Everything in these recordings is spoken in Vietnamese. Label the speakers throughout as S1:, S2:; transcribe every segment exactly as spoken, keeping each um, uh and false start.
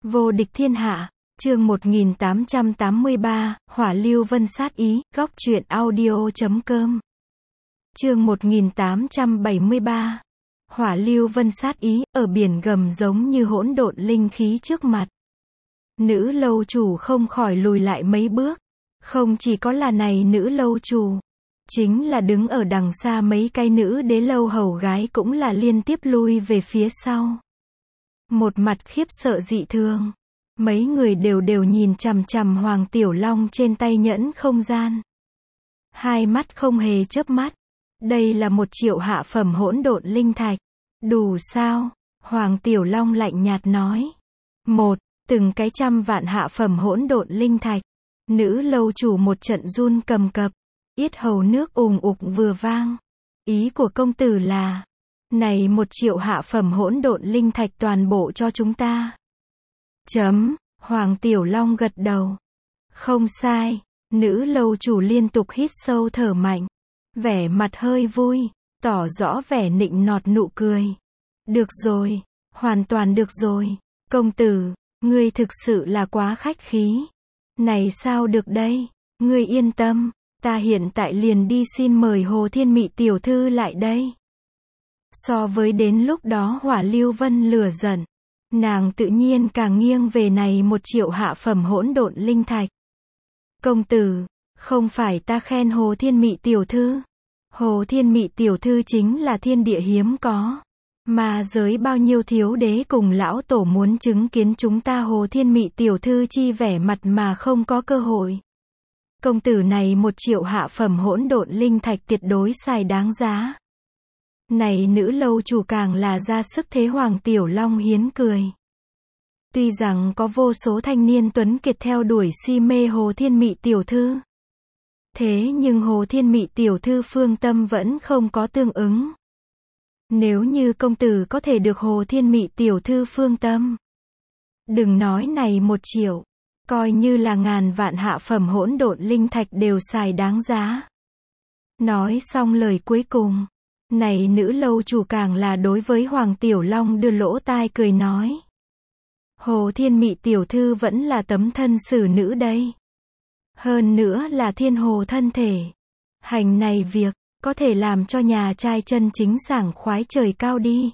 S1: Vô địch thiên hạ, chương một nghìn tám trăm tám mươi ba, Hỏa Lưu Vân sát ý, góc truyện audio chấm com. Chương một nghìn tám trăm bảy mươi ba. Hỏa Lưu Vân sát ý, ở biển gầm giống như hỗn độn linh khí trước mặt. Nữ lâu chủ không khỏi lùi lại mấy bước. Không chỉ có là này nữ lâu chủ, chính là đứng ở đằng xa mấy cái nữ đế lâu hầu gái cũng là liên tiếp lui về phía sau. Một mặt khiếp sợ dị thường. Mấy người đều đều nhìn chằm chằm Hoàng Tiểu Long trên tay nhẫn không gian. Hai mắt không hề chớp mắt. Đây là một triệu hạ phẩm hỗn độn linh thạch. Đủ sao? Hoàng Tiểu Long lạnh nhạt nói. Một, từng cái trăm vạn hạ phẩm hỗn độn linh thạch. Nữ lâu chủ một trận run cầm cập. Yết hầu nước ùn ục vừa vang. Ý của công tử là, này một triệu hạ phẩm hỗn độn linh thạch toàn bộ cho chúng ta. Chấm, Hoàng Tiểu Long gật đầu. Không sai, nữ lâu chủ liên tục hít sâu thở mạnh. Vẻ mặt hơi vui, tỏ rõ vẻ nịnh nọt nụ cười. Được rồi, hoàn toàn được rồi, công tử, ngươi thực sự là quá khách khí. Này sao được đây, ngươi yên tâm, ta hiện tại liền đi xin mời Hồ Thiên Mị tiểu thư lại đây. So với đến lúc đó Hỏa Lưu Vân lửa giận, nàng tự nhiên càng nghiêng về này một triệu hạ phẩm hỗn độn linh thạch. Công tử, không phải ta khen Hồ Thiên Mị tiểu thư. Hồ Thiên Mị tiểu thư chính là thiên địa hiếm có. Mà giới bao nhiêu thiếu đế cùng lão tổ muốn chứng kiến chúng ta Hồ Thiên Mị tiểu thư chi vẻ mặt mà không có cơ hội. Công tử này một triệu hạ phẩm hỗn độn linh thạch tuyệt đối xài đáng giá. Này nữ lâu chủ càng là ra sức thế Hoàng Tiểu Long hiến cười. Tuy rằng có vô số thanh niên tuấn kiệt theo đuổi si mê Hồ Thiên Mị tiểu thư. Thế nhưng Hồ Thiên Mị tiểu thư phương tâm vẫn không có tương ứng. Nếu như công tử có thể được Hồ Thiên Mị tiểu thư phương tâm. Đừng nói này một triệu. Coi như là ngàn vạn hạ phẩm hỗn độn linh thạch đều xài đáng giá. Nói xong lời cuối cùng. Này nữ lâu chủ càng là đối với Hoàng Tiểu Long đưa lỗ tai cười nói. Hồ Thiên Mị tiểu thư vẫn là tấm thân xử nữ đây. Hơn nữa là thiên hồ thân thể. Hành này việc, có thể làm cho nhà trai chân chính sảng khoái trời cao đi.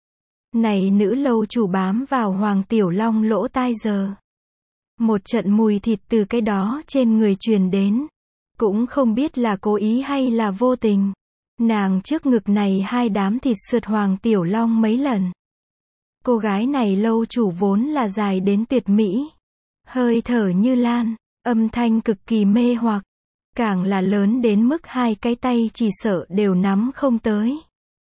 S1: Này nữ lâu chủ bám vào Hoàng Tiểu Long lỗ tai giờ. Một trận mùi thịt từ cái đó trên người truyền đến. Cũng không biết là cố ý hay là vô tình. Nàng trước ngực này hai đám thịt sượt Hoàng Tiểu Long mấy lần. Cô gái này lâu chủ vốn là dài đến tuyệt mỹ. Hơi thở như lan, âm thanh cực kỳ mê hoặc. Càng là lớn đến mức hai cái tay chỉ sợ đều nắm không tới.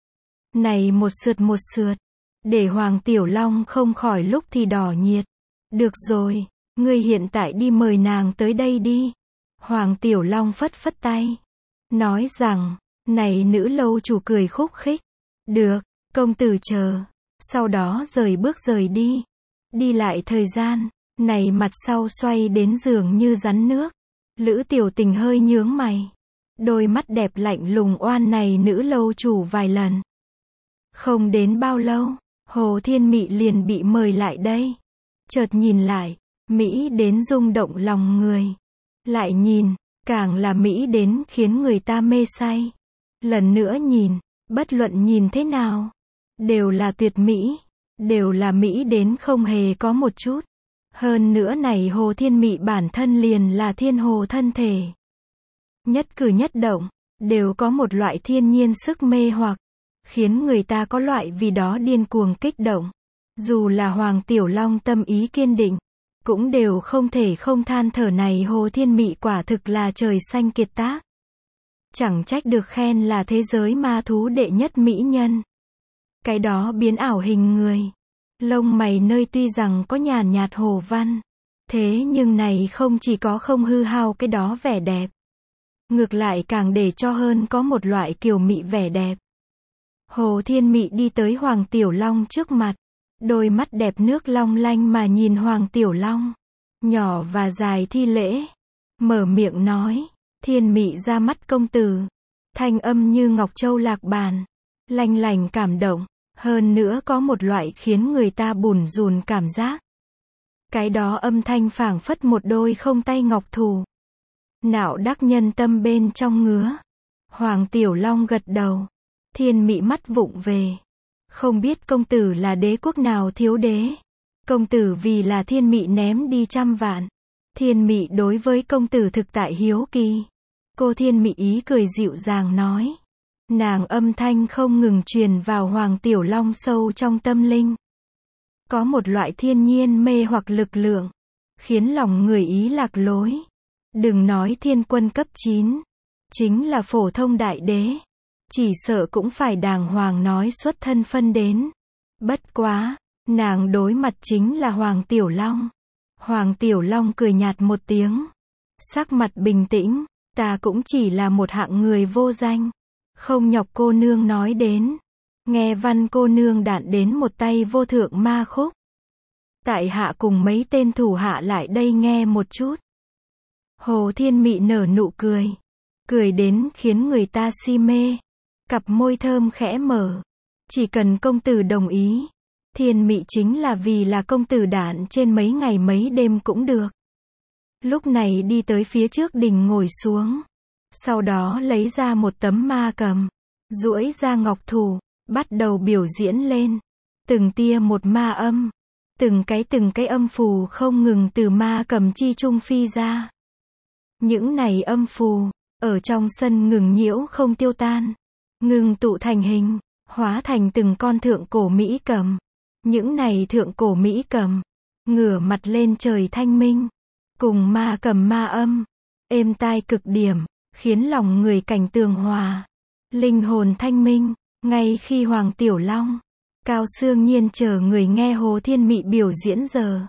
S1: Này một sượt một sượt. Để Hoàng Tiểu Long không khỏi lúc thì đỏ nhiệt. Được rồi, ngươi hiện tại đi mời nàng tới đây đi. Hoàng Tiểu Long phất phất tay. Nói rằng, này nữ lâu chủ cười khúc khích. Được, công tử chờ. Sau đó rời bước rời đi. Đi lại thời gian, này mặt sau xoay đến giường như rắn nước. Lữ Tiểu Tình hơi nhướng mày. Đôi mắt đẹp lạnh lùng oan này nữ lâu chủ vài lần. Không đến bao lâu, Hồ Thiên Mị liền bị mời lại đây. Chợt nhìn lại, Mỹ đến rung động lòng người. Lại nhìn, càng là Mỹ đến khiến người ta mê say. Lần nữa nhìn, bất luận nhìn thế nào, đều là tuyệt mỹ, đều là Mỹ đến không hề có một chút. Hơn nữa này Hồ Thiên Mị bản thân liền là thiên hồ thân thể. Nhất cử nhất động, đều có một loại thiên nhiên sức mê hoặc, khiến người ta có loại vì đó điên cuồng kích động. Dù là Hoàng Tiểu Long tâm ý kiên định, cũng đều không thể không than thở này Hồ Thiên Mị quả thực là trời xanh kiệt tác. Chẳng trách được khen là thế giới ma thú đệ nhất mỹ nhân. Cái đó biến ảo hình người. Lông mày nơi tuy rằng có nhàn nhạt hồ văn. Thế nhưng này không chỉ có không hư hao cái đó vẻ đẹp. Ngược lại càng để cho hơn có một loại kiều mị vẻ đẹp. Hồ Thiên Mị đi tới Hoàng Tiểu Long trước mặt. Đôi mắt đẹp nước long lanh mà nhìn Hoàng Tiểu Long. Nhỏ và dài thi lễ. Mở miệng nói. Thiên Mị ra mắt công tử. Thanh âm như ngọc châu lạc bàn. Lanh lành cảm động. Hơn nữa có một loại khiến người ta bủn rủn cảm giác. Cái đó âm thanh phảng phất một đôi không tay ngọc thủ. Nạo đắc nhân tâm bên trong ngứa. Hoàng Tiểu Long gật đầu. Thiên Mị mắt vụng về. Không biết công tử là đế quốc nào thiếu đế. Công tử vì là Thiên Mị ném đi trăm vạn. Thiên Mị đối với công tử thực tại hiếu kỳ. Cô Thiên Mị ý cười dịu dàng nói. Nàng âm thanh không ngừng truyền vào Hoàng Tiểu Long sâu trong tâm linh. Có một loại thiên nhiên mê hoặc lực lượng, khiến lòng người ý lạc lối. Đừng nói thiên quân cấp chín, chính là phổ thông đại đế, chỉ sợ cũng phải đàng hoàng nói xuất thân phân đến. Bất quá, nàng đối mặt chính là Hoàng Tiểu Long. Hoàng Tiểu Long cười nhạt một tiếng, sắc mặt bình tĩnh, ta cũng chỉ là một hạng người vô danh, không nhọc cô nương nói đến. Nghe Văn cô nương đạn đến một tay vô thượng ma khúc. Tại hạ cùng mấy tên thủ hạ lại đây nghe một chút. Hồ Thiên Mị nở nụ cười, cười đến khiến người ta si mê. Cặp môi thơm khẽ mở, chỉ cần công tử đồng ý, Thiên Mị chính là vì là công tử đạn trên mấy ngày mấy đêm cũng được. Lúc này đi tới phía trước đình ngồi xuống, sau đó lấy ra một tấm ma cầm, duỗi ra ngọc thủ, bắt đầu biểu diễn lên. Từng tia một ma âm, từng cái từng cái âm phù không ngừng từ ma cầm chi trung phi ra. Những này âm phù, ở trong sân ngừng nhiễu không tiêu tan, ngừng tụ thành hình, hóa thành từng con thượng cổ mỹ cầm. Những này thượng cổ mỹ cầm, ngửa mặt lên trời thanh minh, cùng ma cầm ma âm, êm tai cực điểm, khiến lòng người cảnh tường hòa, linh hồn thanh minh. Ngay khi Hoàng Tiểu Long, Cao Xương Nhiên chờ người nghe Hồ Thiên Mị biểu diễn giờ,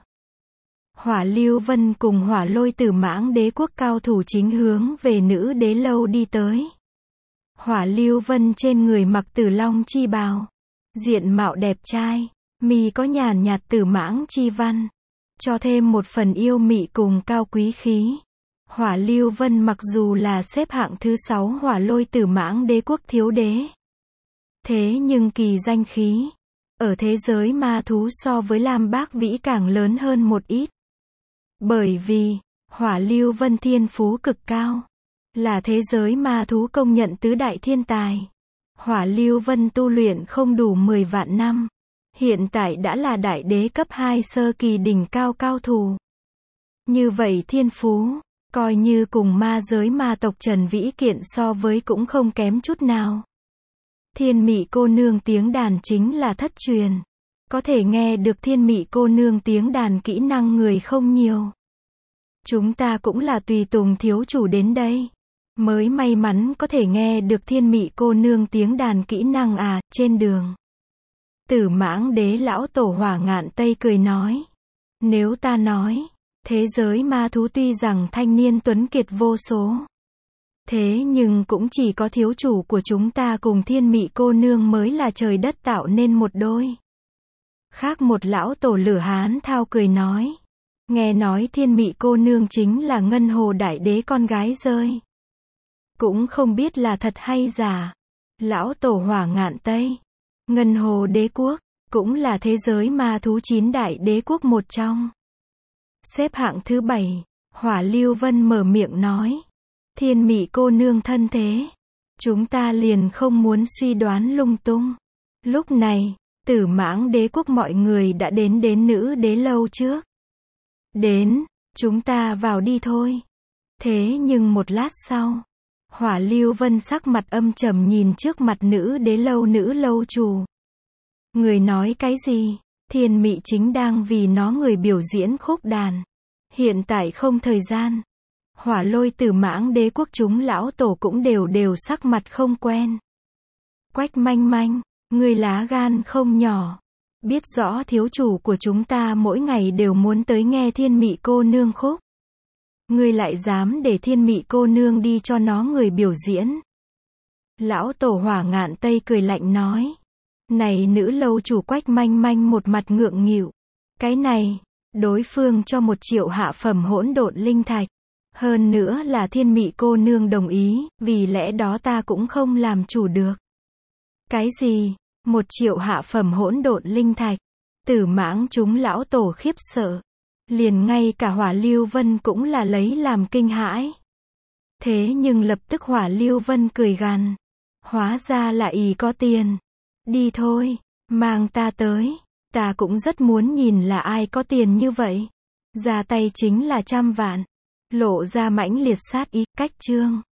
S1: Hỏa Lưu Vân cùng Hỏa Lôi Tử Mãng đế quốc cao thủ chính hướng về nữ đế lâu đi tới. Hỏa Lưu Vân trên người mặc Tử Long chi bào, diện mạo đẹp trai, mi có nhàn nhạt tử mãng chi văn, cho thêm một phần yêu mị cùng cao quý khí. Hỏa Lưu Vân mặc dù là xếp hạng thứ sáu Hỏa Lôi Tử Mãng đế quốc thiếu đế, thế nhưng kỳ danh khí, ở thế giới ma thú so với Lam Bác Vĩ càng lớn hơn một ít. Bởi vì, Hỏa Lưu Vân thiên phú cực cao, là thế giới ma thú công nhận tứ đại thiên tài. Hỏa Lưu Vân tu luyện không đủ mười vạn năm, hiện tại đã là đại đế cấp hai sơ kỳ đỉnh cao cao thủ. Như vậy thiên phú, coi như cùng ma giới ma tộc Trần Vĩ Kiện so với cũng không kém chút nào. Thiên Mị cô nương tiếng đàn chính là thất truyền. Có thể nghe được Thiên Mị cô nương tiếng đàn kỹ năng người không nhiều. Chúng ta cũng là tùy tùng thiếu chủ đến đây, mới may mắn có thể nghe được Thiên Mị cô nương tiếng đàn kỹ năng à, trên đường. Tử Mãng đế lão tổ Hỏa Ngạn Tây cười nói. Nếu ta nói, thế giới ma thú tuy rằng thanh niên tuấn kiệt vô số, thế nhưng cũng chỉ có thiếu chủ của chúng ta cùng Thiên Mị cô nương mới là trời đất tạo nên một đôi. Khác một lão tổ Lửa Hán Thao cười nói. Nghe nói Thiên Mị cô nương chính là Ngân Hồ đại đế con gái rơi. Cũng không biết là thật hay giả. Lão tổ Hỏa Ngạn Tây, Ngân Hồ đế quốc, cũng là thế giới ma thú chín đại đế quốc một trong. Xếp hạng thứ bảy, Hỏa Lưu Vân mở miệng nói. Thiên Mị cô nương thân thế, chúng ta liền không muốn suy đoán lung tung. Lúc này, Tử Mãng đế quốc mọi người đã đến đến nữ đế lâu trước. Đến, chúng ta vào đi thôi. Thế nhưng một lát sau, Hỏa Lưu Vân sắc mặt âm trầm nhìn trước mặt nữ đế lâu nữ lâu chủ. Người nói cái gì? Thiên Mị chính đang vì nó người biểu diễn khúc đàn. Hiện tại không thời gian. Hỏa Lôi Tử Mãng đế quốc chúng lão tổ cũng đều đều sắc mặt không quen. Quách Manh Manh, người lá gan không nhỏ. Biết rõ thiếu chủ của chúng ta mỗi ngày đều muốn tới nghe Thiên Mị cô nương khúc. Ngươi lại dám để Thiên Mị cô nương đi cho nó người biểu diễn. Lão tổ Hỏa Ngạn Tây cười lạnh nói. Này nữ lâu chủ Quách Manh Manh một mặt ngượng nghịu. Cái này, đối phương cho một triệu hạ phẩm hỗn độn linh thạch. Hơn nữa là Thiên Mị cô nương đồng ý, vì lẽ đó ta cũng không làm chủ được. Cái gì? Một triệu hạ phẩm hỗn độn linh thạch? Tử Mãng chúng lão tổ khiếp sợ. Liền ngay cả Hỏa Lưu Vân cũng là lấy làm kinh hãi. Thế nhưng lập tức Hỏa Lưu Vân cười gằn. Hóa ra là ỷ có tiền. Đi thôi, mang ta tới. Ta cũng rất muốn nhìn là ai có tiền như vậy. Ra tay chính là trăm vạn. Lộ ra mãnh liệt sát ý, cách chương.